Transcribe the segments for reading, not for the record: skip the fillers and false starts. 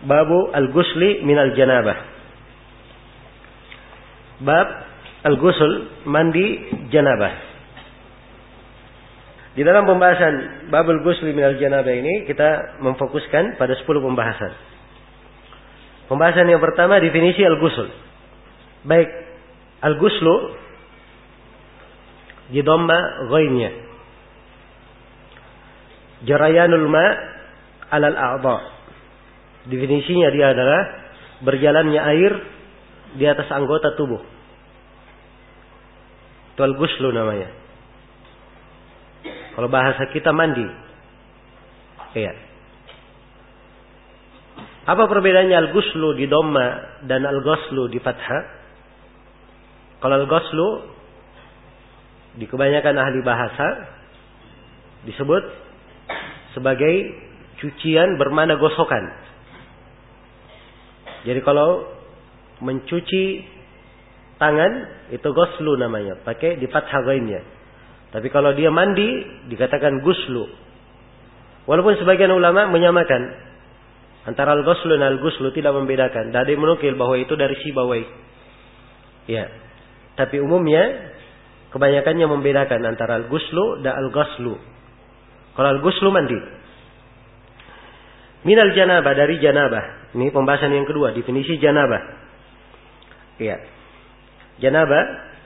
Babu al-ghusli minal janabah. Bab al-ghusl, mandi janabah. Di dalam pembahasan babul ghusli minal janabah ini kita memfokuskan pada 10 pembahasan. Pembahasan yang pertama, definisi al-ghusl. Baik al-ghuslu di dhamma ghainnya. Jarayanul ma' alal a'dha. Definisinya dia adalah berjalannya air di atas anggota tubuh. Itu al-ghuslu namanya. Kalau bahasa kita mandi. Iya. Apa perbedaannya al-ghuslu di dhamma dan al-ghuslu di fathah? Kalau al-ghuslu di kebanyakan ahli bahasa disebut sebagai cucian bermakna gosokan. Jadi kalau mencuci tangan itu ghuslu namanya, pakai di fathah ghainnya. Tapi kalau dia mandi dikatakan ghuslu. Walaupun sebagian ulama menyamakan antara al-ghuslu dan al-ghuslu, tidak membedakan. Tidak ada yang menukil bahwa itu dari Sibawai. Ya. Tapi umumnya kebanyakannya membedakan antara al-ghuslu dan al-ghuslu. Kalau al-ghuslu mandi. Minal janabah, dari janabah. Ini pembahasan yang kedua, definisi janabah. Iya. Janabah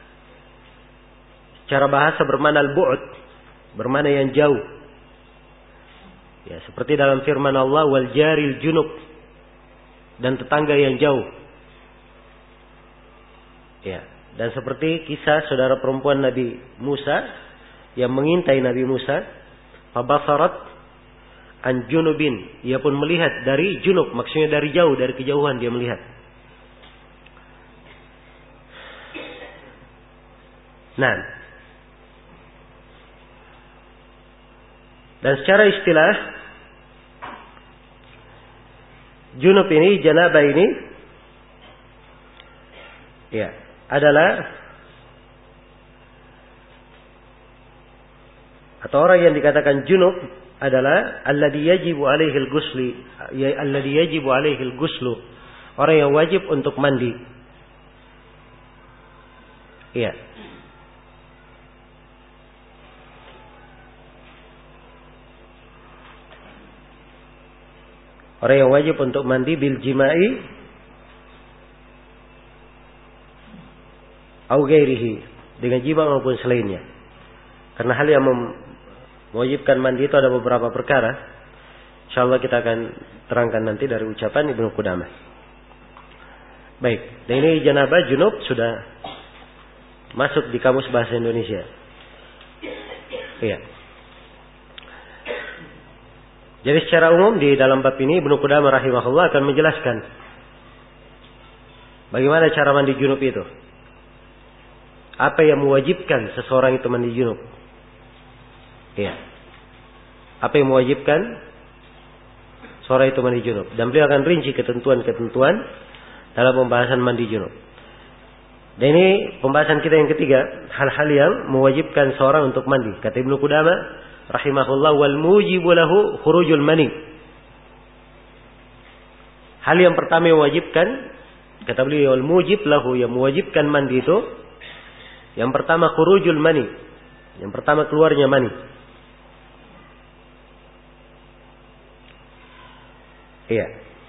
secara bahasa bermakna al-bu'd, bermakna yang jauh. Ya, seperti dalam firman Allah, wal jaril junub, dan tetangga yang jauh. Ya, dan seperti kisah saudara perempuan Nabi Musa yang mengintai Nabi Musa, fabasarat an junubin, ia pun melihat dari junub, maksudnya dari jauh, dari kejauhan dia melihat. Nah, dan secara istilah junub ini, janabah ini, ya, adalah atau orang yang dikatakan junub adalah alladhi yajibu alaihi al-ghusli, alladhi yajibu alaihi al-ghuslu, orang yang wajib untuk mandi. Iya. Orang yang wajib untuk mandi bil jima'i au ghairihi, dengan jima maupun selainnya. Karena hal yang mewajibkan mandi itu ada beberapa perkara. InsyaAllah kita akan terangkan nanti dari ucapan Ibnu Qudamah. Baik, dan ini janabah junub sudah masuk di kamus bahasa Indonesia. Iya. Jadi secara umum di dalam bab ini Ibnu Qudamah rahimahullah akan menjelaskan bagaimana cara mandi junub itu. Apa yang mewajibkan seseorang itu mandi junub. Iya. Apa yang mewajibkan seorang itu mandi junub. Dan beliau akan rinci ketentuan-ketentuan dalam pembahasan mandi junub. Dan ini pembahasan kita yang ketiga, hal-hal yang mewajibkan seorang untuk mandi. Kata Ibnu Qudamah rahimahullah, wal mujibu lahu khurujul mani. Hal yang pertama yang mewajibkan, kata beliau, wal mujib lahu, yang mewajibkan mandi itu, yang pertama khurujul mani. Yang pertama keluarnya mani. Iya.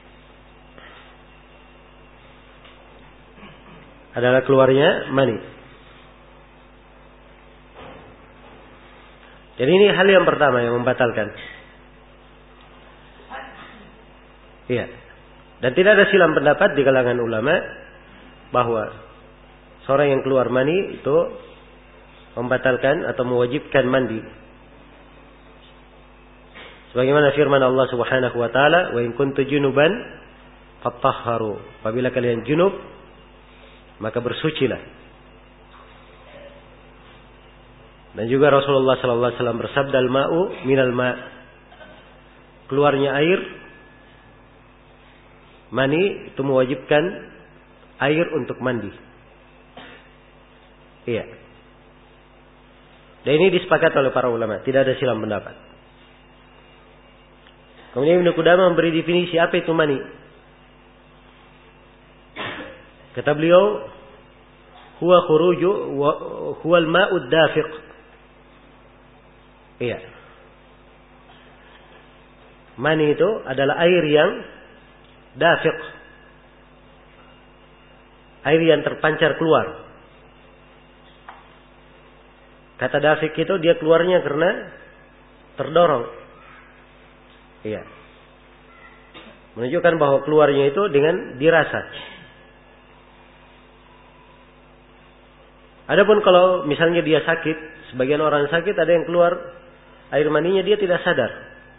Adalah keluarnya mani. Jadi ini hal yang pertama yang membatalkan. Iya. Dan tidak ada silang pendapat di kalangan ulama bahwa seorang yang keluar mani itu membatalkan atau mewajibkan mandi. Sebagaimana firman Allah Subhanahu wa taala, "Wa in kuntu junuban fattahharu." Apabila kalian junub, maka bersucilah. Dan juga Rasulullah sallallahu alaihi wasallam bersabda, "Al-ma'u minal ma'." Keluarnya air mani itu mewajibkan air untuk mandi. Iya. Dan ini disepakati oleh para ulama, tidak ada silang pendapat. Kemudian Ibnu Qudamah memberi definisi apa itu mani. Kata beliau, huwa khuruju wa huwa al-ma'u ad-dafiq. Iya. Mani itu adalah air yang dafiq. Air yang terpancar keluar. Kata dafiq itu dia keluarnya karena terdorong. Iya. Menunjukkan bahwa keluarnya itu dengan dirasa. Adapun kalau misalnya dia sakit, sebagian orang sakit ada yang keluar air maninya dia tidak sadar.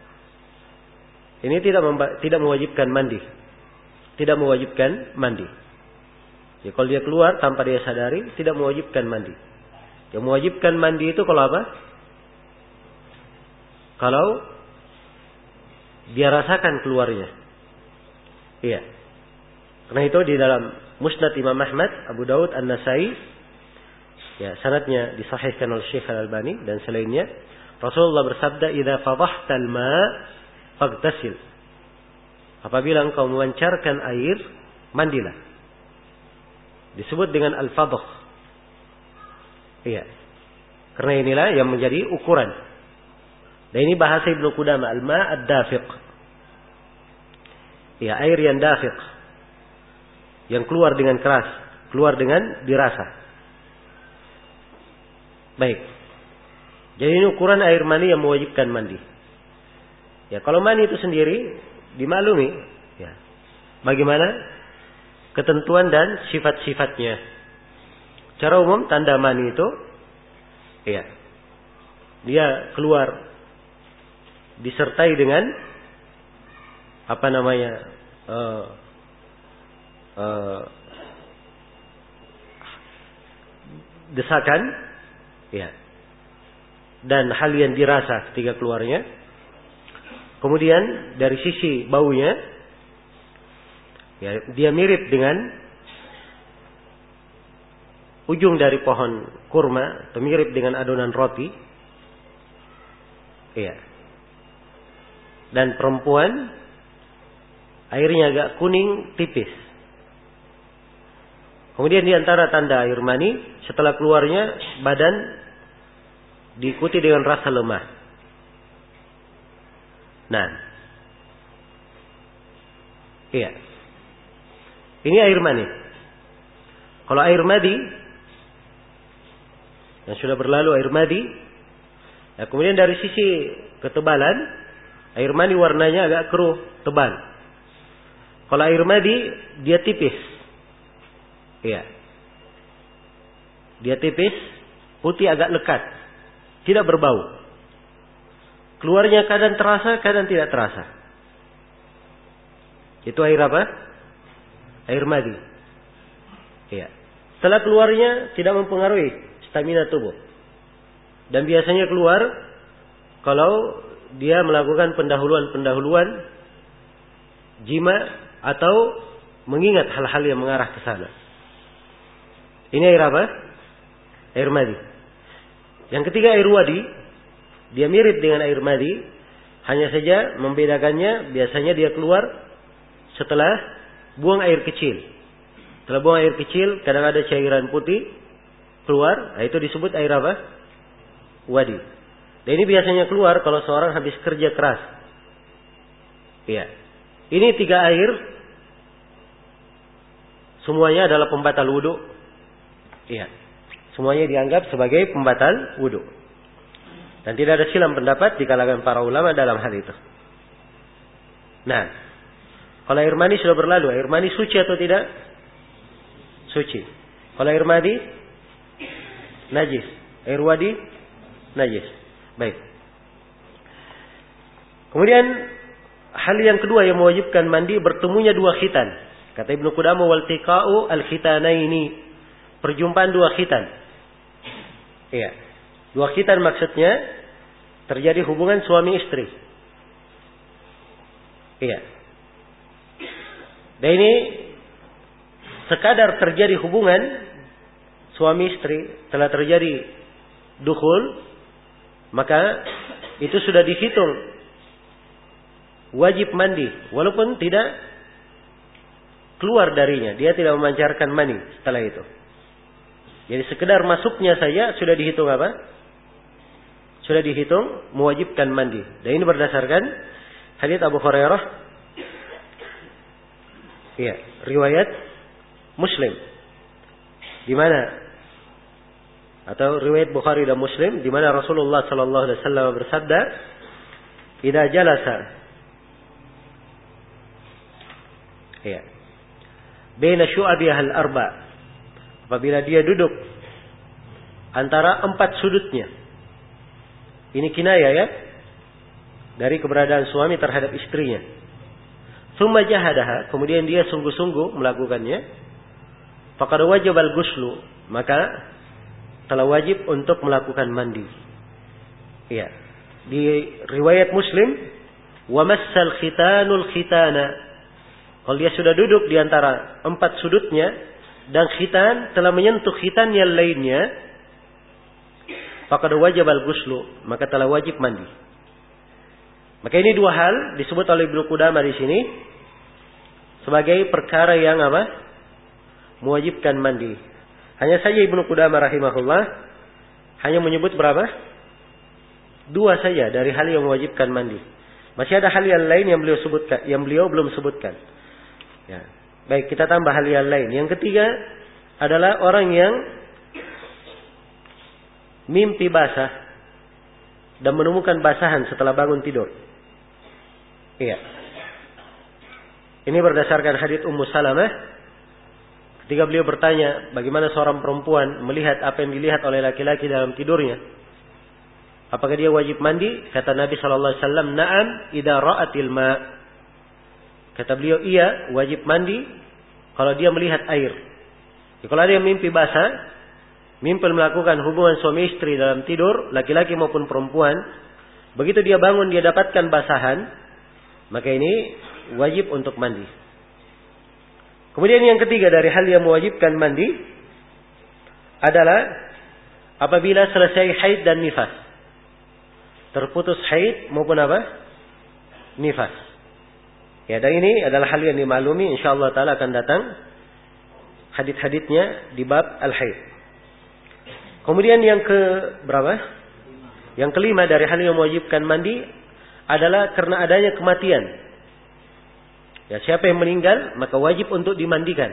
Ini tidak mewajibkan mandi. Tidak mewajibkan mandi. Ya, kalau dia keluar tanpa dia sadari, tidak mewajibkan mandi. Yang mewajibkan mandi itu kalau apa? Kalau dia rasakan keluarnya. Iya. Karena itu di dalam Musnad Imam Ahmad, Abu Daud, An-Nasai, ya, sanadnya disahihkan oleh Syekh Al-Albani dan selainnya, Rasulullah bersabda, "Idza fadhahtal ma' faghtasil." Apabila engkau memancarkan air, mandilah. Disebut dengan al-fadh. Iya. Karena inilah yang menjadi ukuran. Dan ini bahasa Ibnu Qudamah, al-ma' ad-dafiq. Ya, air yang dafiq. Yang keluar dengan keras, keluar dengan dirasa. Baik. Jadi ini ukuran air mani yang mewajibkan mandi. Ya, kalau mani itu sendiri dimaklumi, ya. Bagaimana ketentuan dan sifat-sifatnya. Secara umum tanda mani itu, ya, dia keluar disertai dengan apa namanya desakan, ya, dan hal yang dirasa ketika keluarnya. Kemudian dari sisi baunya, ya, dia mirip dengan ujung dari pohon kurma atau mirip dengan adonan roti. Iya. Dan perempuan airnya agak kuning tipis. Kemudian di antara tanda air mani, setelah keluarnya badan diikuti dengan rasa lemah. Nah, iya. Ini air mani. Kalau air madi yang sudah berlalu, air madi, ya, kemudian dari sisi ketebalan, air mani warnanya agak keruh, tebal. Kalau air madi dia tipis, iya, dia tipis, putih agak lekat, tidak berbau. Keluarnya kadang terasa, kadang tidak terasa. Itu air apa? Air madi. Iya. Setelah keluarnya tidak mempengaruhi stamina tubuh. Dan biasanya keluar kalau dia melakukan pendahuluan jima atau mengingat hal-hal yang mengarah ke sana. Ini air apa? Air madi. Yang ketiga air wadi. Dia mirip dengan air madi, hanya saja membedakannya biasanya dia keluar setelah buang air kecil. Setelah buang air kecil, kadang ada cairan putih keluar, nah itu disebut air apa? Wadi. Dan ini biasanya keluar kalau seorang habis kerja keras. Iya. Ini 3 air, semuanya adalah pembatal wudu. Iya. Semuanya dianggap sebagai pembatal wudu. Dan tidak ada silang pendapat di kalangan para ulama dalam hal itu. Nah, kalau air mani sudah berlalu, air mani suci atau tidak? Suci. Kalau air madi, najis. Air wadi, najis. Baik. Kemudian hal yang kedua yang mewajibkan mandi, bertemunya 2 khitan. Kata Ibnu Qudamah, wal tiqa'u al khitanaini. Perjumpaan 2 khitan. Iya. 2 khitan maksudnya terjadi hubungan suami istri. Iya. Dan ini sekadar terjadi hubungan suami istri, telah terjadi dukhul, maka itu sudah dihitung wajib mandi, walaupun tidak keluar darinya, dia tidak memancarkan mani setelah itu. Jadi sekedar masuknya saja sudah dihitung apa? Sudah dihitung mewajibkan mandi. Dan ini berdasarkan hadits Abu Hurairah. Iya, riwayat Muslim. Di mana? Atau riwayat Bukhari dan Muslim di mana Rasulullah sallallahu alaihi wasallam bersabda, "Idza jalasa" Iya. "Baina syu'abiha al-arba'." Apabila dia duduk antara 4 sudutnya. Ini kinayah ya. Dari keberadaan suami terhadap istrinya. Tsumma jahadaha, kemudian dia sungguh-sungguh melakukannya. Faqad wajaba al-ghuslu, maka telah wajib untuk melakukan mandi. Iya. Di riwayat Muslim, wa massal khitanul khitana. Kalau dia sudah duduk di antara 4 sudutnya dan khitan telah menyentuh khitan yang lainnya, faqad wajaba al-ghuslu, maka telah wajib mandi. Maka ini 2 hal disebut oleh Ibnu Qudamah di sini sebagai perkara yang apa? Mewajibkan mandi. Hanya saja Ibnu Qudamah rahimahullah hanya menyebut berapa? 2 saja dari hal yang mewajibkan mandi. Masih ada hal yang lain yang beliau sebutkan, yang beliau belum sebutkan. Ya. Baik, kita tambah hal yang lain. Yang ketiga adalah orang yang mimpi basah dan menemukan basahan setelah bangun tidur. Iya. Ini berdasarkan hadits Ummu Salamah. Ketika beliau bertanya, bagaimana seorang perempuan melihat apa yang dilihat oleh laki-laki dalam tidurnya? Apakah dia wajib mandi? Kata Nabi sallallahu alaihi wasallam, "Na'am idza ra'atil ma'." Kata beliau, iya, wajib mandi kalau dia melihat air. Ya, kalau ada yang mimpi basah, mimpi melakukan hubungan suami istri dalam tidur, laki-laki maupun perempuan, begitu dia bangun dia dapatkan basahan, maka ini wajib untuk mandi. Kemudian yang ketiga dari hal yang mewajibkan mandi adalah apabila selesai haid dan nifas. Terputus haid maupun apa? Nifas. Ya, dan ini adalah hal yang dimaklumi, insyaallah taala akan datang hadits-haditsnya di bab al-haid. Kemudian yang ke berapa? Yang kelima dari hal yang mewajibkan mandi adalah karena adanya kematian. Ya, siapa yang meninggal maka wajib untuk dimandikan.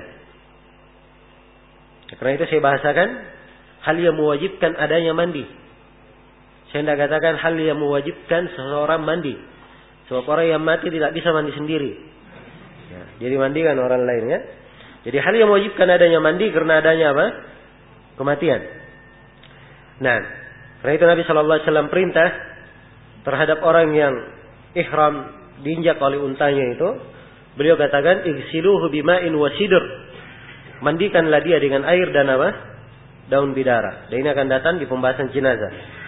Ya, karena itu saya bahasakan hal yang mewajibkan adanya mandi. Saya tidak katakan hal yang mewajibkan seseorang mandi. Sebab orang yang mati tidak bisa mandi sendiri. Ya, dia dimandikan orang lain ya. Jadi hal yang mewajibkan adanya mandi karena adanya apa? Kematian. Nah, karena itu Nabi sallallahu alaihi wasallam perintah terhadap orang yang ihram diinjak oleh untanya itu, beliau katakan igsiluhu bima'in wa sidr. Mandikanlah dia dengan air dan apa? Daun bidara. Dan ini akan datang di pembahasan jenazah.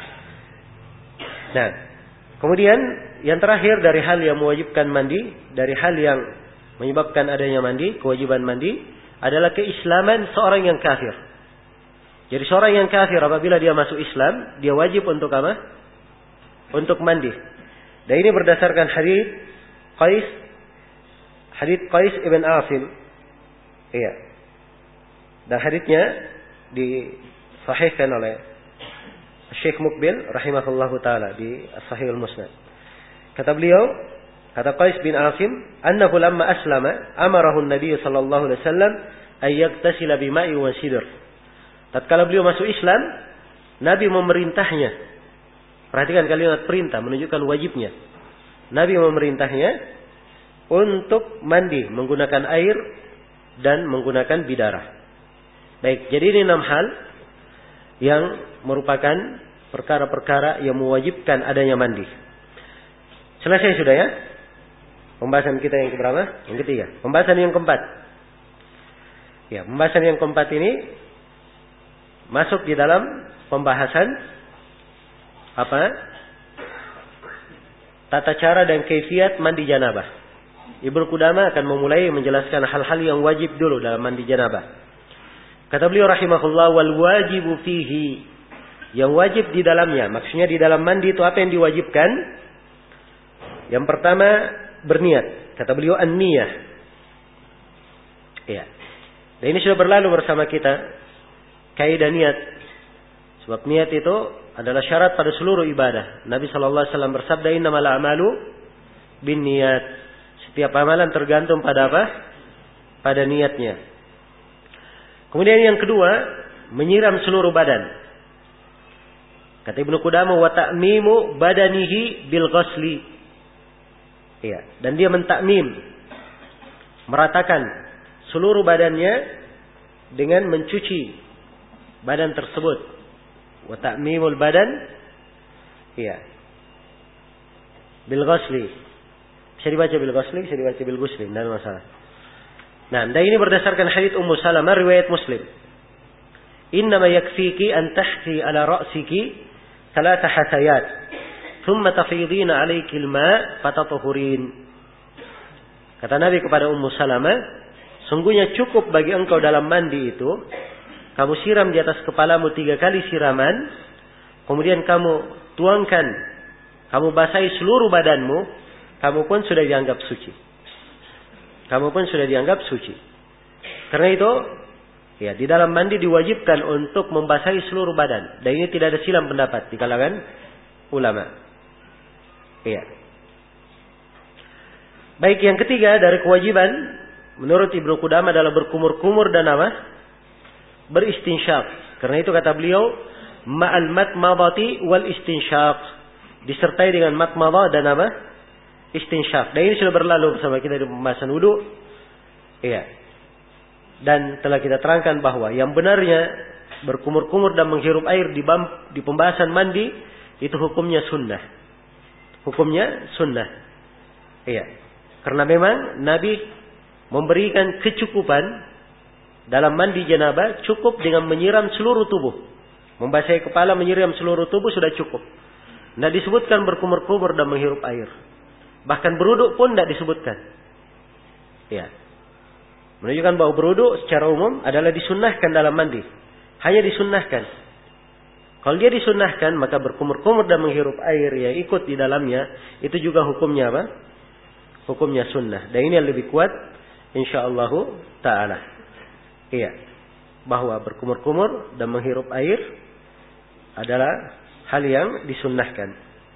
Nah, kemudian yang terakhir dari hal yang mewajibkan mandi, dari hal yang menyebabkan adanya mandi, kewajiban mandi adalah keislaman seorang yang kafir. Jadi seorang yang kafir apabila dia masuk Islam, dia wajib untuk apa? Untuk mandi. Dan ini berdasarkan hadits Qais ibn Asim. Iya. Dan haditsnya disahihkan oleh Syekh Mukbil rahimahullahu taala di As-Sahihul Musnad. Kata beliau, kata Qais bin Asim, "Annahu lamma aslama amarahu an-nabiy sallallahu alaihi wasallam ay yaktasila bima'i wa sidr." Tatkala beliau masuk Islam, Nabi memerintahnya. Perhatikan kalimat perintah menunjukkan wajibnya. Nabi memerintahnya untuk mandi menggunakan air dan menggunakan bidara. Baik, jadi ini 6 hal yang merupakan perkara-perkara yang mewajibkan adanya mandi. Selesai sudah ya? Pembahasan kita yang keberapa? Yang ketiga. Pembahasan yang keempat. Ya, pembahasan yang keempat ini masuk di dalam pembahasan apa? Tata cara dan kaifiat mandi janabah. Ibnu Qudamah akan memulai menjelaskan hal-hal yang wajib dulu dalam mandi janabah. Kata beliau rahimahullah, wal wajibu fihi, yang wajib di dalamnya, maksudnya di dalam mandi itu apa yang diwajibkan? Yang pertama berniat. Kata beliau an-niyah. Iya. Dan ini sudah berlalu bersama kita kaidah niat. Sebab niat itu adalah syarat pada seluruh ibadah. Nabi sallallahu alaihi wasallam bersabda, "Innamal a'malu binniyat." Setiap amalan tergantung pada apa? Pada niatnya. Kemudian yang kedua, menyiram seluruh badan. Kata Ibnu Qudamah, "Wa ta'mimu badanihi bil ghusli." Iya, dan dia mentakmim, meratakan seluruh badannya dengan mencuci badan tersebut. Wa ta'mimul badan, iya, bil ghusli. Bisa dibaca bil ghusli, bisa dibaca bil ghusli, tidak ada masalah. Nah, dan ini berdasarkan hadits Ummu Salamah riwayat Muslim. "Innama yakfiki an tahthi ala ra'siki thalatha hathayat, thumma tafidina 'alayki al-ma' fatatuhurin." Kata Nabi kepada Ummu Salamah, sungguhnya cukup bagi engkau dalam mandi itu, kamu siram di atas kepalamu 3 kali siraman, kemudian kamu tuangkan, kamu basahi seluruh badanmu, kamu pun sudah dianggap suci. Kamu pun sudah dianggap suci. Karena itu, ya, di dalam mandi diwajibkan untuk membasahi seluruh badan. Dan ini tidak ada silang pendapat di kalangan ulama. Iya. Baik, yang ketiga dari kewajiban menurut Ibnu Qudamah adalah berkumur-kumur dan apa? Beristinsyaq. Karena itu kata beliau, ma'al matmadati wal istinsyaq. Disertai dengan matmadah dan apa? Istinsyaq. Dan ini sudah berlalu bersama kita di pembahasan wudu. Iya. Dan telah kita terangkan bahwa yang benarnya berkumur-kumur dan menghirup air di pembahasan mandi itu hukumnya sunnah. Hukumnya sunnah. Iya. Karena memang Nabi memberikan kecukupan dalam mandi janabah cukup dengan menyiram seluruh tubuh. Membasahi kepala, menyiram seluruh tubuh sudah cukup. Tidak disebutkan berkumur-kumur dan menghirup air. Bahkan beruduk pun tidak disebutkan. Ya. Menunjukkan bahwa beruduk secara umum adalah disunnahkan dalam mandi. Hanya disunnahkan. Kalau dia disunnahkan, maka berkumur-kumur dan menghirup air yang ikut di dalamnya, itu juga hukumnya apa? Hukumnya sunnah. Dan ini yang lebih kuat, insyaallah ta'ala. Iya, bahwa berkumur-kumur dan menghirup air adalah hal yang disunnahkan.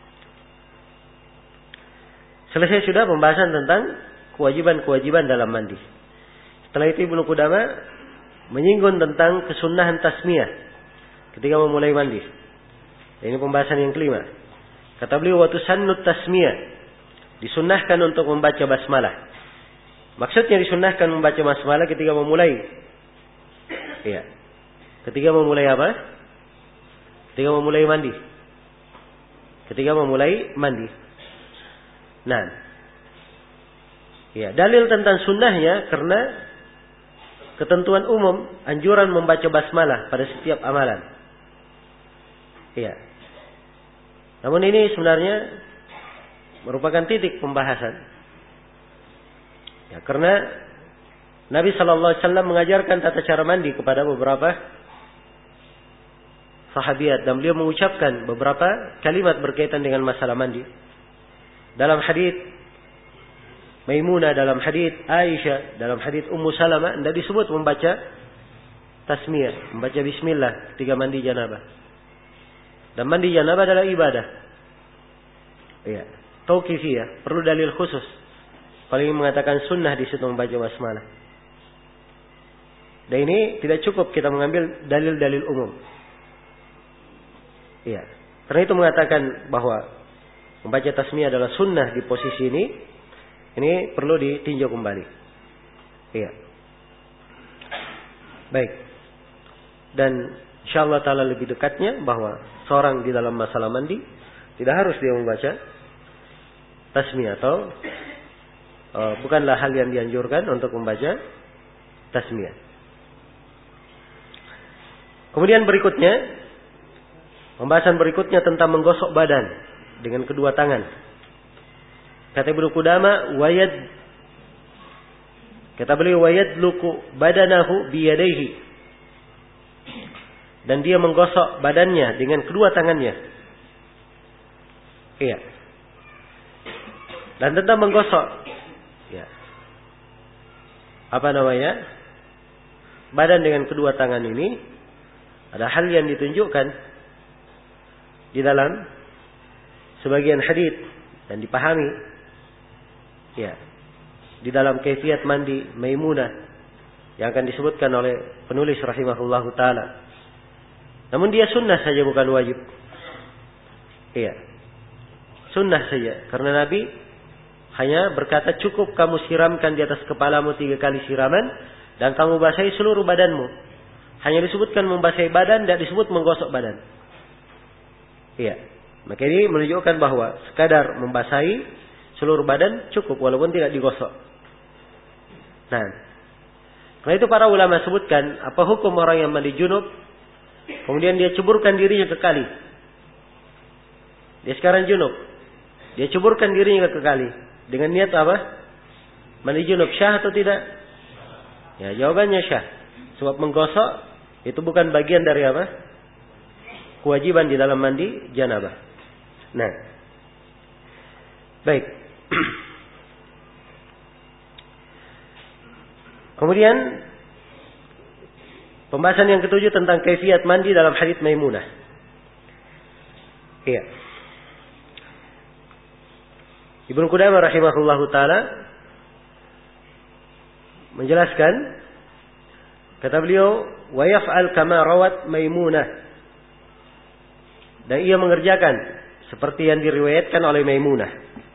Selesai sudah pembahasan tentang kewajiban-kewajiban dalam mandi. Setelah itu Ibnu Qudamah menyinggung tentang kesunnahan tasmiyah ketika memulai mandi. Ini pembahasan yang kelima. Kata beliau, "Wa tusannut tasmiyah." Disunnahkan untuk membaca basmalah. Maksudnya disunnahkan membaca basmalah ketika memulai. Iya. Ketika memulai apa? Ketika memulai mandi. Ketika memulai mandi. Nah. Ya, dalil tentang sunnahnya karena ketentuan umum anjuran membaca basmalah pada setiap amalan. Iya. Namun ini sebenarnya merupakan titik pembahasan. Ya, karena Nabi sallallahu alaihi wasallam mengajarkan tata cara mandi kepada beberapa sahabiat dan beliau mengucapkan beberapa kalimat berkaitan dengan masalah mandi. Dalam hadis Maimunah, dalam hadis Aisyah, dalam hadis Ummu Salamah tidak disebut membaca tasmiyah, membaca bismillah ketika mandi janabah. Dan mandi janabah adalah ibadah. Iya, tauqifiyah, perlu dalil khusus. Kalau ingin mengatakan sunnah di situ membaca basmalah. Dan ini tidak cukup kita mengambil dalil-dalil umum. Iya. Karena itu mengatakan bahwa membaca tasmiyah adalah sunnah di posisi ini perlu ditinjau kembali. Iya. Baik. Dan insyaallah ta'ala lebih dekatnya bahwa seorang di dalam masalah mandi tidak harus dia membaca tasmiyah atau bukanlah hal yang dianjurkan untuk membaca tasmiyah. Kemudian berikutnya, pembahasan berikutnya tentang menggosok badan dengan kedua tangan. Kata Ibnu Qudamah, kata beliau, wayadluku badanahu biyadaihi. Dan dia menggosok badannya dengan kedua tangannya. Iya. Dan tentang menggosok, ya. Apa namanya? badan dengan kedua tangan ini, ada hal yang ditunjukkan di dalam sebagian hadits dan dipahami, ya, di dalam kaifiyat mandi Maimunah yang akan disebutkan oleh penulis rahimahullahu taala. Namun dia sunnah saja, bukan wajib. Iya, sunnah saja, karena Nabi hanya berkata cukup kamu siramkan di atas kepalamu 3 kali siraman dan kamu basahi seluruh badanmu. Hanya disebutkan membasahi badan, tidak disebut menggosok badan. Iya, maka ini menunjukkan bahwa sekadar membasahi seluruh badan cukup walaupun tidak digosok. Nah, karena itu para ulama sebutkan apa hukum orang yang mandi junub kemudian dia ceburkan dirinya ke kali. Dia sekarang junub, dia ceburkan dirinya ke kali dengan niat apa? Mandi junub, syah atau tidak? Ya, jawabannya syah. Sebab menggosok itu bukan bagian dari apa? Kewajiban di dalam mandi janabah. Nah, baik. Kemudian pembahasan yang ketujuh tentang kaifiyat mandi dalam hadits Maimunah. Iya. Ibnu Qudamah rahimahullahu taala menjelaskan, kata beliau, wa yaf'al kama rawat Maimunah, dan ia mengerjakan seperti yang diriwayatkan oleh Maimunah.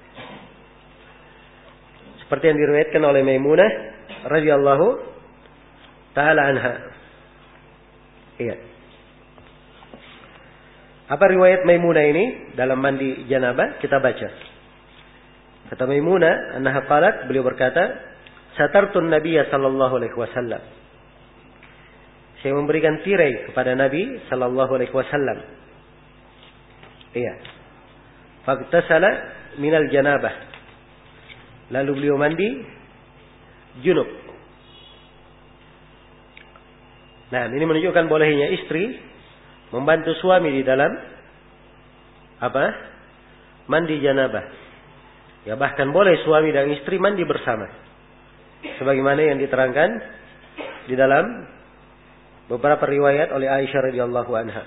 Seperti yang diriwayatkan oleh Maimunah radhiyallahu taala anha. Iya. Apa riwayat Maimunah ini dalam mandi janabah? Kita baca. Kata Maimunah, annaha qalat, beliau berkata, satartun Nabiyya sallallahu alaihi wasallam. Saya memberikan tirai kepada Nabi sallallahu alaihi wasallam. Iya. Faghtasala minal janabah. Lalu beliau mandi junub. Nah, ini menunjukkan bolehnya istri membantu suami di dalam apa? Mandi janabah. Ya, bahkan boleh suami dan istri mandi bersama. Sebagaimana yang diterangkan di dalam beberapa riwayat oleh Aisyah radhiyallahu anha.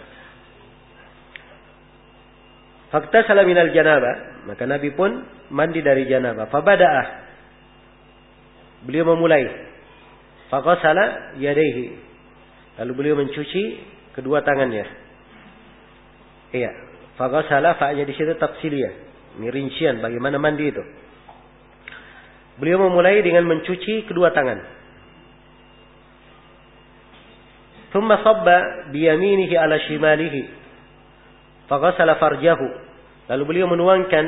Faghtasala minal janabah, maka Nabi pun mandi dari janabah. Fabada'ah, beliau memulai. Faghasala yadayhi, lalu beliau mencuci kedua tangannya. Iya, faghasala, fa'nya di situ tafsiliyah, ini rincian bagaimana mandi itu. Beliau memulai dengan mencuci kedua tangan. Thumma sabba biyaminihi ala shimalihi faghasala farjahu, lalu beliau menuangkan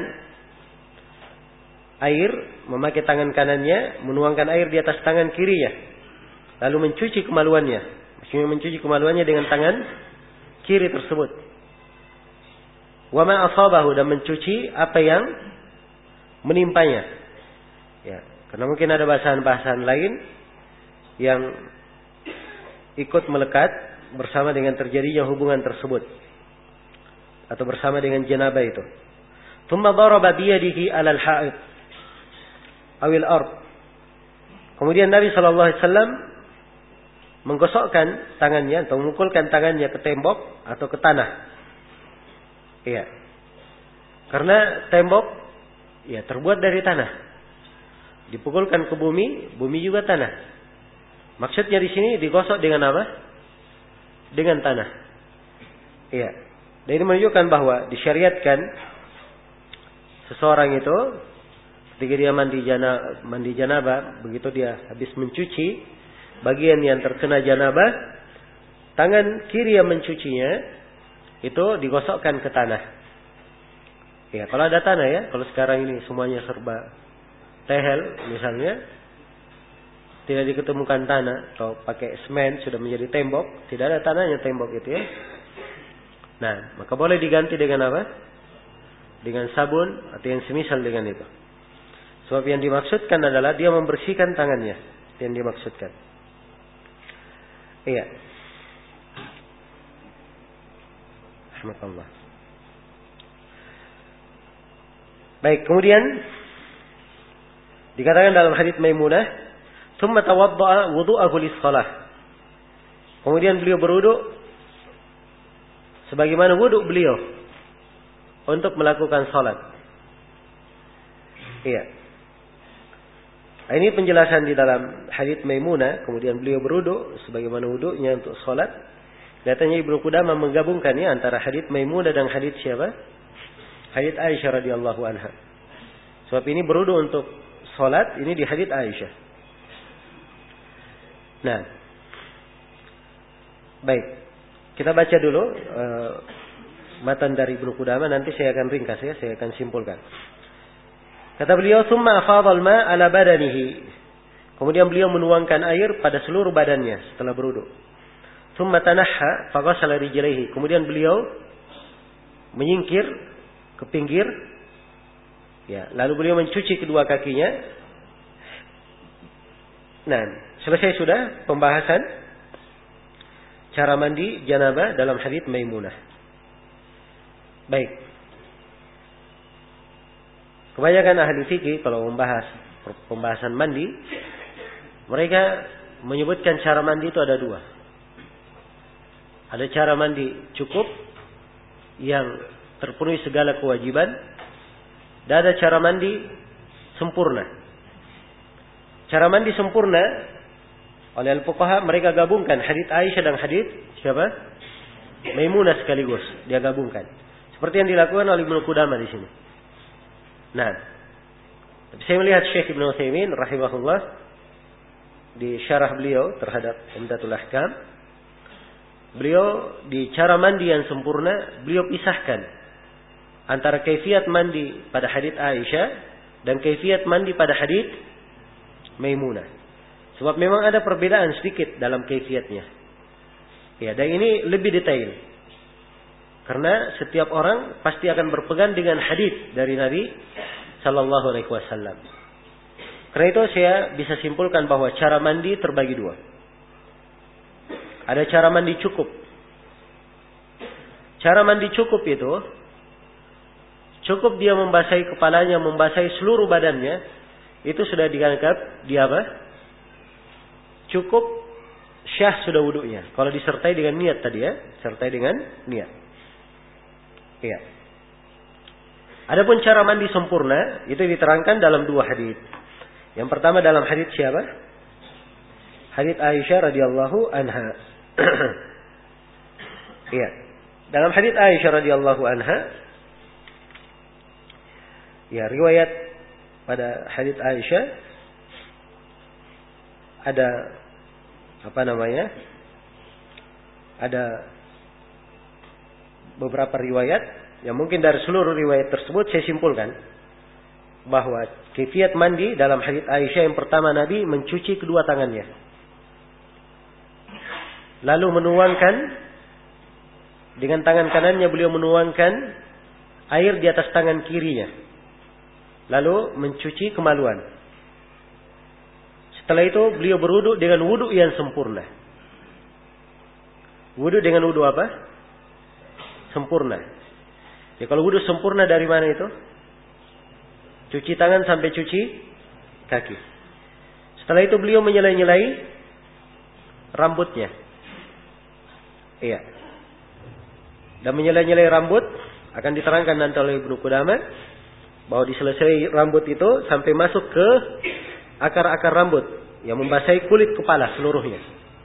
air, memakai tangan kanannya menuangkan air di atas tangan kirinya, lalu mencuci kemaluannya. Maksudnya mencuci kemaluannya dengan tangan kiri tersebut. Wa ma asabahu, dan mencuci apa yang menimpanya. Ya, karena mungkin ada bahasan-bahasan lain yang ikut melekat bersama dengan terjadinya hubungan tersebut atau bersama dengan janabah itu. Thumma daraba biyadihi 'alal ha'id awil ard. Kemudian Nabi sallallahu alaihi wasallam menggosokkan tangannya atau memukulkan tangannya ke tembok atau ke tanah. Iya. Karena tembok ya terbuat dari tanah. Dipukulkan ke bumi, bumi juga tanah. Maksudnya di sini digosok dengan apa? Dengan tanah. Iya. Dan ini menunjukkan bahwa disyariatkan seseorang itu ketika dia mandi janabah, begitu dia habis mencuci bagian yang terkena janabah, tangan kiri yang mencucinya itu digosokkan ke tanah. Ya, kalau ada tanah ya, kalau sekarang ini semuanya serba tehel misalnya, tidak diketemukan tanah atau pakai semen sudah menjadi tembok, tidak ada tanahnya tembok itu ya. Nah, maka boleh diganti dengan apa? Dengan sabun atau yang semisal dengan itu. Sebab yang dimaksudkan adalah dia membersihkan tangannya, yang dimaksudkan. Iya. Alhamdulillah. Baik, kemudian dikatakan dalam hadits Maimunah, "Tsumma tawadda'a wudu'ahu lis-shalah." Kemudian beliau berwudu sebagaimana wudu beliau untuk melakukan salat. Iya. Ini penjelasan di dalam hadits Maimunah. Kemudian beliau berwudu sebagaimana wudunya untuk salat. Katanya Ibnu Qudamah menggabungkannya antara hadits Maimunah dan hadits siapa? Hadits Aisyah radhiyallahu anha. Sebab ini berwudu untuk salat, ini di hadits Aisyah. Nah, baik. Kita baca dulu matan dari Ibnu Qudamah, nanti saya akan ringkas ya, saya akan simpulkan. Kata beliau, "Tsumma afadha al-ma' ala badanihi." Kemudian beliau menuangkan air pada seluruh badannya setelah berwudu. "Tsumma tanahha fa ghassala rijlaihi." Kemudian beliau menyingkir ke pinggir, ya, lalu beliau mencuci kedua kakinya. Nah, selesai sudah pembahasan cara mandi janabah dalam hadits Maimunah. Baik. Kebanyakan ahli fikih kalau membahas pembahasan mandi, mereka menyebutkan cara mandi itu ada dua. Ada cara mandi cukup yang terpenuhi segala kewajiban, dan ada cara mandi sempurna. Cara mandi sempurna oleh al-fuqaha mereka gabungkan hadits Aisyah dan hadits siapa? Maimunah sekaligus dia gabungkan. Seperti yang dilakukan oleh Ibnu Qudamah di sini. Nah, tapi saya melihat Syekh Ibnu Utsaimin rahimahullah di syarah beliau terhadap Umdatul Ahkam, beliau di cara mandi yang sempurna beliau pisahkan antara kaifiat mandi pada hadits Aisyah dan kaifiat mandi pada hadits Maimunah. Sebab memang ada perbedaan sedikit dalam kaifiatnya. Ya, dan ini lebih detail. Karena setiap orang pasti akan berpegang dengan hadis dari Nabi sallallahu alaihi wasallam. Karena itu saya bisa simpulkan bahwa cara mandi terbagi dua. Ada cara mandi cukup. Cara mandi cukup itu cukup dia membasahi kepalanya, membasahi seluruh badannya, itu sudah dianggap dia apa? Cukup syah sudah wudunya. Kalau disertai dengan niat tadi ya, sertai dengan niat. Iya. Adapun cara mandi sempurna itu diterangkan dalam dua hadis. Yang pertama dalam hadis siapa? Hadis Aisyah radhiyallahu anha. Iya. Dalam hadis Aisyah radhiyallahu anha, ya riwayat pada hadis Aisyah ada apa namanya? Ada beberapa riwayat yang mungkin dari seluruh riwayat tersebut saya simpulkan bahwa kaifiat mandi dalam hadits Aisyah yang pertama Nabi mencuci kedua tangannya. Lalu menuangkan dengan tangan kanannya beliau menuangkan air di atas tangan kirinya. Lalu mencuci kemaluan. Setelah itu beliau berwudu dengan wudu yang sempurna. Wudu dengan wudu apa? Sempurna. Ya kalau wudu sempurna dari mana itu? Cuci tangan sampai cuci kaki. Setelah itu beliau menyelai-nyelai rambutnya. Iya. Dan menyelai-nyelai rambut akan diterangkan nanti oleh Ibnu Qudamah bahwa diselesai rambut itu sampai masuk ke akar-akar rambut yang membasahi kulit kepala seluruhnya.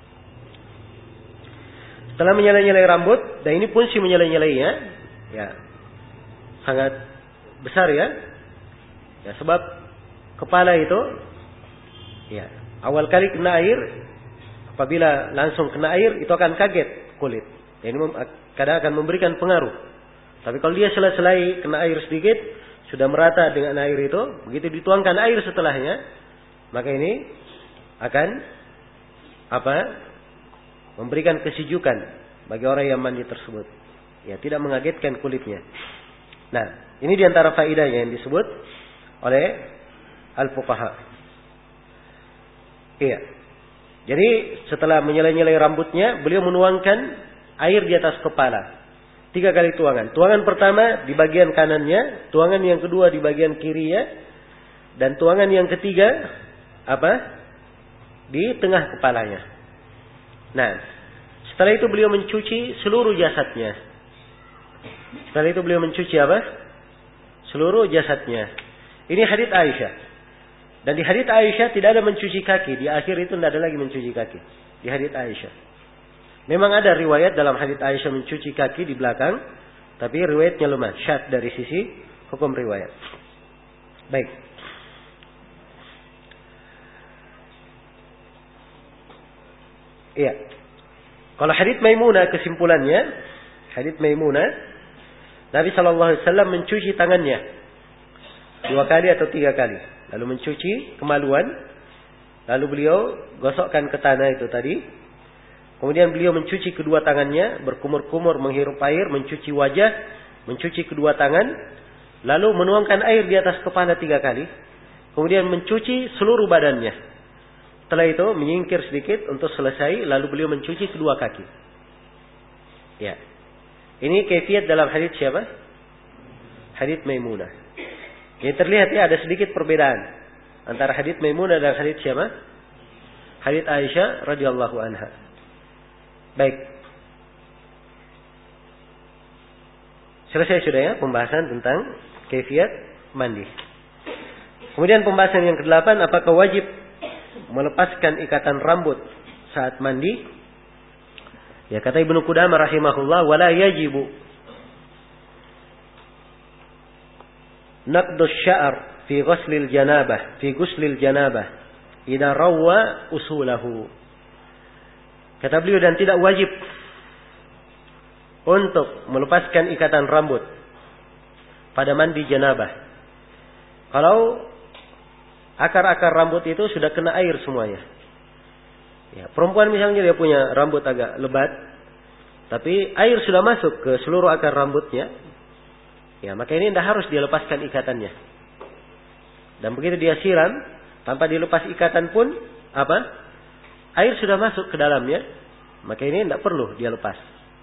Setelah menyelai-nyelai rambut, dan ini fungsi menyelai-nyelainya, ya sangat besar ya. Ya sebab kepala itu, ya awal kali kena air, apabila langsung kena air itu akan kaget kulit. Ya, ini kadang akan memberikan pengaruh. Tapi kalau dia selai-selai kena air sedikit, sudah merata dengan air itu, begitu dituangkan air setelahnya, maka ini akan apa? Memberikan kesejukan bagi orang yang mandi tersebut. Ya, tidak mengagetkan kulitnya. Nah, ini diantara faedahnya yang disebut oleh al-fuqaha. Iya. Jadi setelah menyelai-nyelai rambutnya, beliau menuangkan air di atas kepala. 3 kali tuangan. Tuangan pertama di bagian kanannya, tuangan yang kedua di bagian kirinya, dan tuangan yang ketiga apa? Di tengah kepalanya. Nah, Setelah itu beliau mencuci seluruh jasadnya. Setelah itu beliau mencuci apa? Seluruh jasadnya. Ini hadits Aisyah. Dan di hadits Aisyah tidak ada mencuci kaki. Di akhir itu tidak ada lagi mencuci kaki. Di hadits Aisyah. Memang ada riwayat dalam hadits Aisyah mencuci kaki di belakang. Tapi riwayatnya lemah. Syadz dari sisi hukum riwayat. Baik. Iya. Kalau hadits Maimunah kesimpulannya. Hadits Maimunah. Nabi SAW mencuci tangannya. 2 kali atau 3 kali. Lalu mencuci kemaluan. Lalu beliau gosokkan ke tanah itu tadi. Kemudian beliau mencuci kedua tangannya. Berkumur-kumur menghirup air. Mencuci wajah. Mencuci kedua tangan. Lalu menuangkan air di atas kepala 3 kali. Kemudian mencuci seluruh badannya. Setelah itu menyingkir sedikit untuk selesai. Lalu beliau mencuci kedua kaki. Ya. Ini kaifiat dalam hadits siapa? Hadits Maimunah. Ini terlihat ya ada sedikit perbedaan antara hadits Maimunah dan hadits siapa? Hadits Aisyah radhiyallahu anha. Baik. Selesai sudah ya pembahasan tentang kaifiat mandi. Kemudian pembahasan yang ke-8, apakah wajib melepaskan ikatan rambut saat mandi? Ya kata Ibnu Qudamah rahimahullah, wala yajibu naqdu sya'r fi ghuslil janabah idza rawwa usulahu. Kata beliau, dan tidak wajib untuk melepaskan ikatan rambut pada mandi janabah kalau akar-akar rambut itu sudah kena air semuanya. Ya, perempuan misalnya dia punya rambut agak lebat, tapi air sudah masuk ke seluruh akar rambutnya, ya maka ini tidak harus dia lepaskan ikatannya. Dan begitu dia siram, tanpa dilepas ikatan pun, apa? Air sudah masuk ke dalamnya, maka ini tidak perlu dia lepas.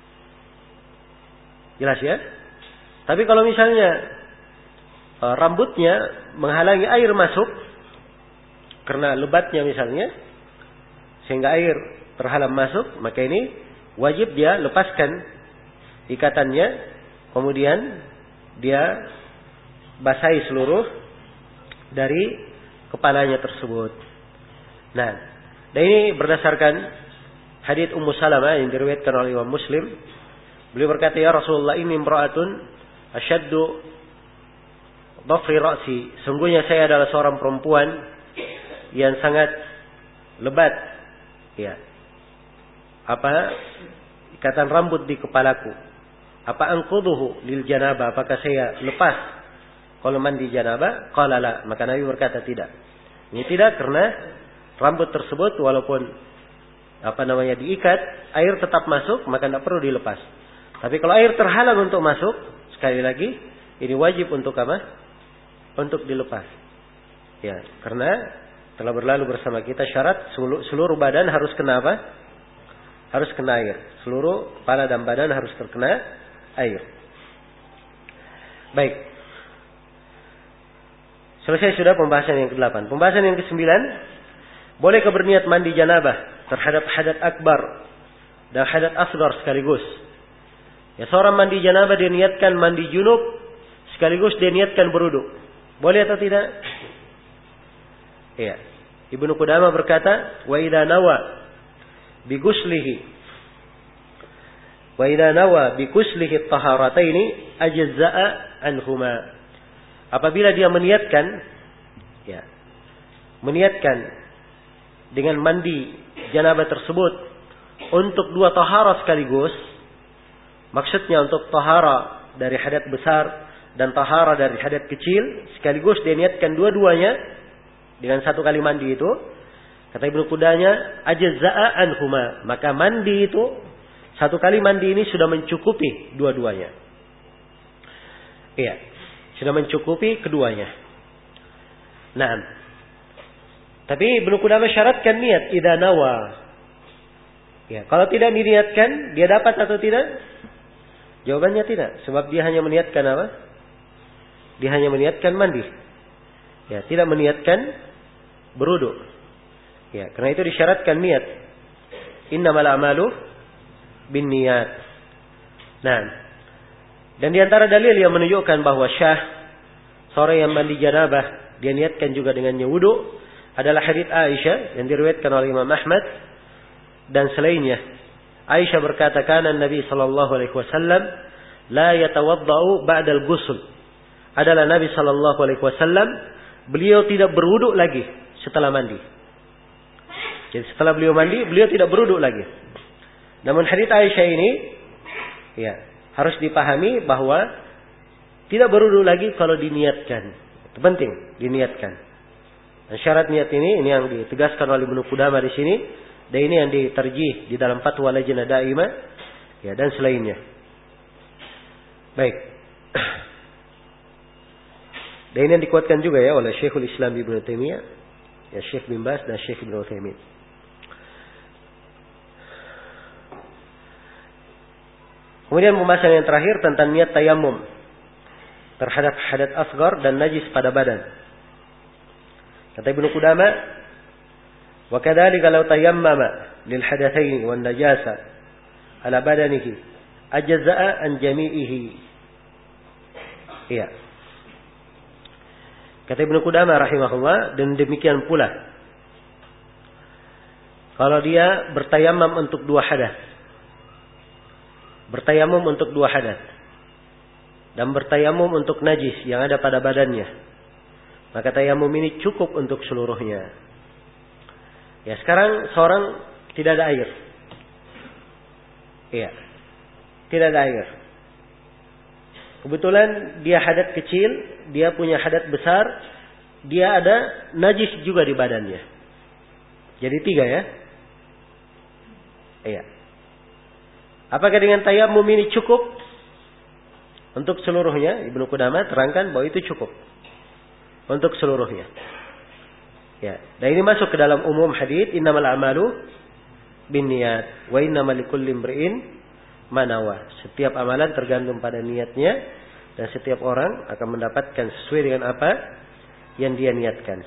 Jelas ya? Tapi kalau misalnya rambutnya menghalangi air masuk, karena lebatnya misalnya, sehingga air terhalang masuk, maka ini wajib dia lepaskan ikatannya, kemudian dia basahi seluruh dari kepalanya tersebut. Nah, dan ini berdasarkan hadits Ummu Salamah yang diriwayatkan oleh Imam Muslim. Beliau berkata, ya Rasulullah, ini imra'atun asyaddu dhafri ra'si. Sungguhnya saya adalah seorang perempuan yang sangat lebat, ya, ikatan rambut di kepalaku. Apa anquduhu lil janabah? Apakah saya lepas kalau mandi janabah? Qala la. Maka Nabi berkata tidak. Ini tidak, karena rambut tersebut walaupun diikat, air tetap masuk, maka tidak perlu dilepas. Tapi kalau air terhalang untuk masuk, sekali lagi ini wajib untuk apa? Untuk dilepas. Ya, karena telah berlalu bersama kita syarat seluruh badan harus kena apa? Harus kena air. Seluruh kepala dan badan harus terkena air. Baik. Selesai sudah pembahasan yang ke-8. Pembahasan yang ke-9. Bolehkah berniat mandi janabah terhadap hadat akbar dan hadat asghar sekaligus? Ya, seorang mandi janabah dia niatkan mandi junub sekaligus dia niatkan berwudu. Boleh atau tidak? Iya. Ibnu Qudamah berkata, wa idza nawa bi ghuslihi at-taharataini ajza'a anhuma. Apabila dia meniatkan dengan mandi janabah tersebut untuk 2 taharah sekaligus, maksudnya untuk taharah dari hadat besar dan taharah dari hadat kecil, sekaligus dia niatkan dua-duanya dengan 1 kali mandi itu, kata Ibnu Qudamah, ajza'a anhuma, maka mandi itu 1 kali mandi ini sudah mencukupi dua-duanya. Iya, sudah mencukupi keduanya. Nah, tapi Ibnu Qudamah syaratkan niat idza nawa. Ya, kalau tidak diniatkan, dia dapat atau tidak? Jawabannya tidak, sebab dia hanya meniatkan apa? Dia hanya meniatkan mandi. Ya, tidak meniatkan berwudu. Ya, karena itu disyaratkan niat. Innamal a'malu binniyat. Nah, dan di antara dalil yang menunjukkan bahwa syah seorang yang mandi janabah dia niatkan juga dengannya wudu adalah hadits Aisyah yang diriwayatkan oleh Imam Ahmad dan selainnya. Aisyah berkata, "Kana Nabi sallallahu alaihi wasallam la yatawaddau ba'dal ghusl." Adalah Nabi sallallahu alaihi wasallam beliau tidak berwudu lagi setelah mandi. Jadi setelah beliau mandi, beliau tidak berwudu lagi. Namun hadits Aisyah ini ya, harus dipahami bahwa tidak berwudu lagi kalau diniatkan. Itu penting, diniatkan. Dan syarat niat ini yang ditegaskan oleh Ibnu Qudamah di sini, dan ini yang diterjih di dalam fatwa Lajnah Daimah ya, dan selainnya. Baik. Dan ini yang dikuatkan juga ya oleh Syekhul Islam Ibnu Taimiyah, ya Syekh bin Baz dan Syekh Ibnu Utsaimin. Kemudian pembahasan yang terakhir tentang niat tayammum terhadap hadath asghar dan najis pada badan. Kata Ibnu Qudamah, wa kadzalika law tayammama lil hadatsaini wan najasa ala badanihi ajza'a an jami'ihi. Iya. Kata Ibnu Qudamah rahimahullah, dan demikian pula kalau dia bertayamum untuk dua hadath, bertayamum untuk dua hadath dan bertayamum untuk najis yang ada pada badannya, maka tayamum ini cukup untuk seluruhnya. Ya, sekarang seorang tidak ada air. Iya. Tidak ada air. Kebetulan dia hadath kecil, dia punya hadath besar, dia ada najis juga di badannya. Jadi 3 ya. Iya. Apakah dengan tayamum ini cukup untuk seluruhnya? Ibnu Qudamah terangkan bahwa itu cukup untuk seluruhnya. Ya, dan ini masuk ke dalam umum hadits innamal a'malu binniyat wa innamal likulli imri'in ma nawa. Setiap amalan tergantung pada niatnya dan setiap orang akan mendapatkan sesuai dengan apa yang dia niatkan.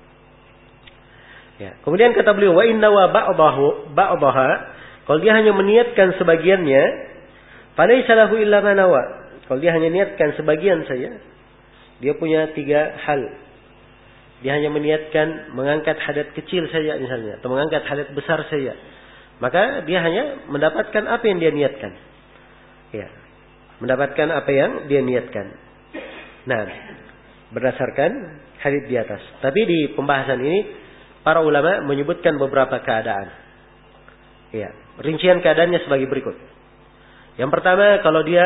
Ya, kemudian kata beliau wa inna wa ba'daha, kalau dia hanya meniatkan sebagiannya, falaysa lahu illa ma nawa. Kalau dia hanya niatkan sebagian saja, dia punya 3 hal. Dia hanya meniatkan mengangkat hadath kecil saja misalnya, atau mengangkat hadath besar saja, maka dia hanya mendapatkan apa yang dia niatkan. Ya, mendapatkan apa yang dia niatkan. Nah, berdasarkan hadits di atas. Tapi di pembahasan ini para ulama menyebutkan beberapa keadaan. Ya, rincian keadaannya sebagai berikut. Yang pertama, kalau dia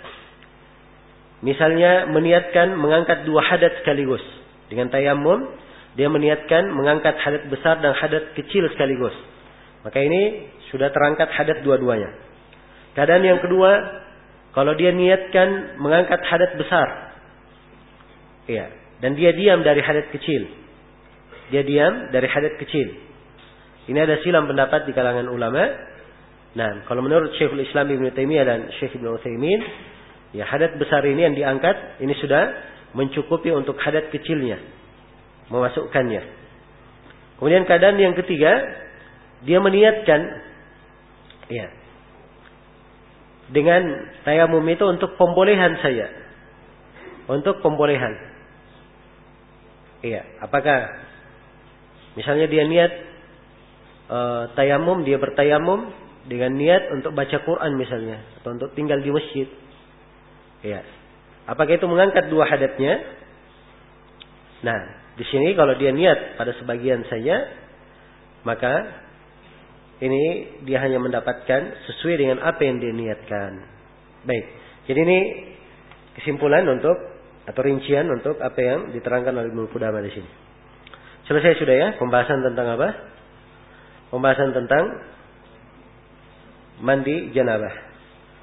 misalnya meniatkan mengangkat 2 hadath sekaligus. Dengan tayammum, dia meniatkan mengangkat hadath besar dan hadath kecil sekaligus. Maka ini sudah terangkat hadath dua-duanya. Keadaan yang kedua, kalau dia niatkan mengangkat hadath besar. Ya, dan dia diam dari hadath kecil. Dia diam dari hadath kecil. Ini ada silang pendapat di kalangan ulama. Nah, kalau menurut Syekhul Islam Ibnu Taimiyah dan Syekh Ibnu Utsaimin, ya hadath besar ini yang diangkat, ini sudah mencukupi untuk hadath kecilnya, memasukkannya. Kemudian keadaan yang ketiga, dia meniatkan ya dengan tayamum itu untuk pembolehan saja. Untuk pembolehan. Iya, apakah misalnya dia niat tayamum, dia bertayamum dengan niat untuk baca Quran misalnya, atau untuk tinggal di masjid. Iya. Apakah itu mengangkat 2 hadatsnya? Nah, di sini kalau dia niat pada sebagian saja, maka ini dia hanya mendapatkan sesuai dengan apa yang dia niatkan. Baik. Jadi ini kesimpulan untuk atau rincian untuk apa yang diterangkan oleh Ibnu Qudamah di sini. Selesai sudah ya pembahasan tentang apa? Pembahasan tentang mandi janabah.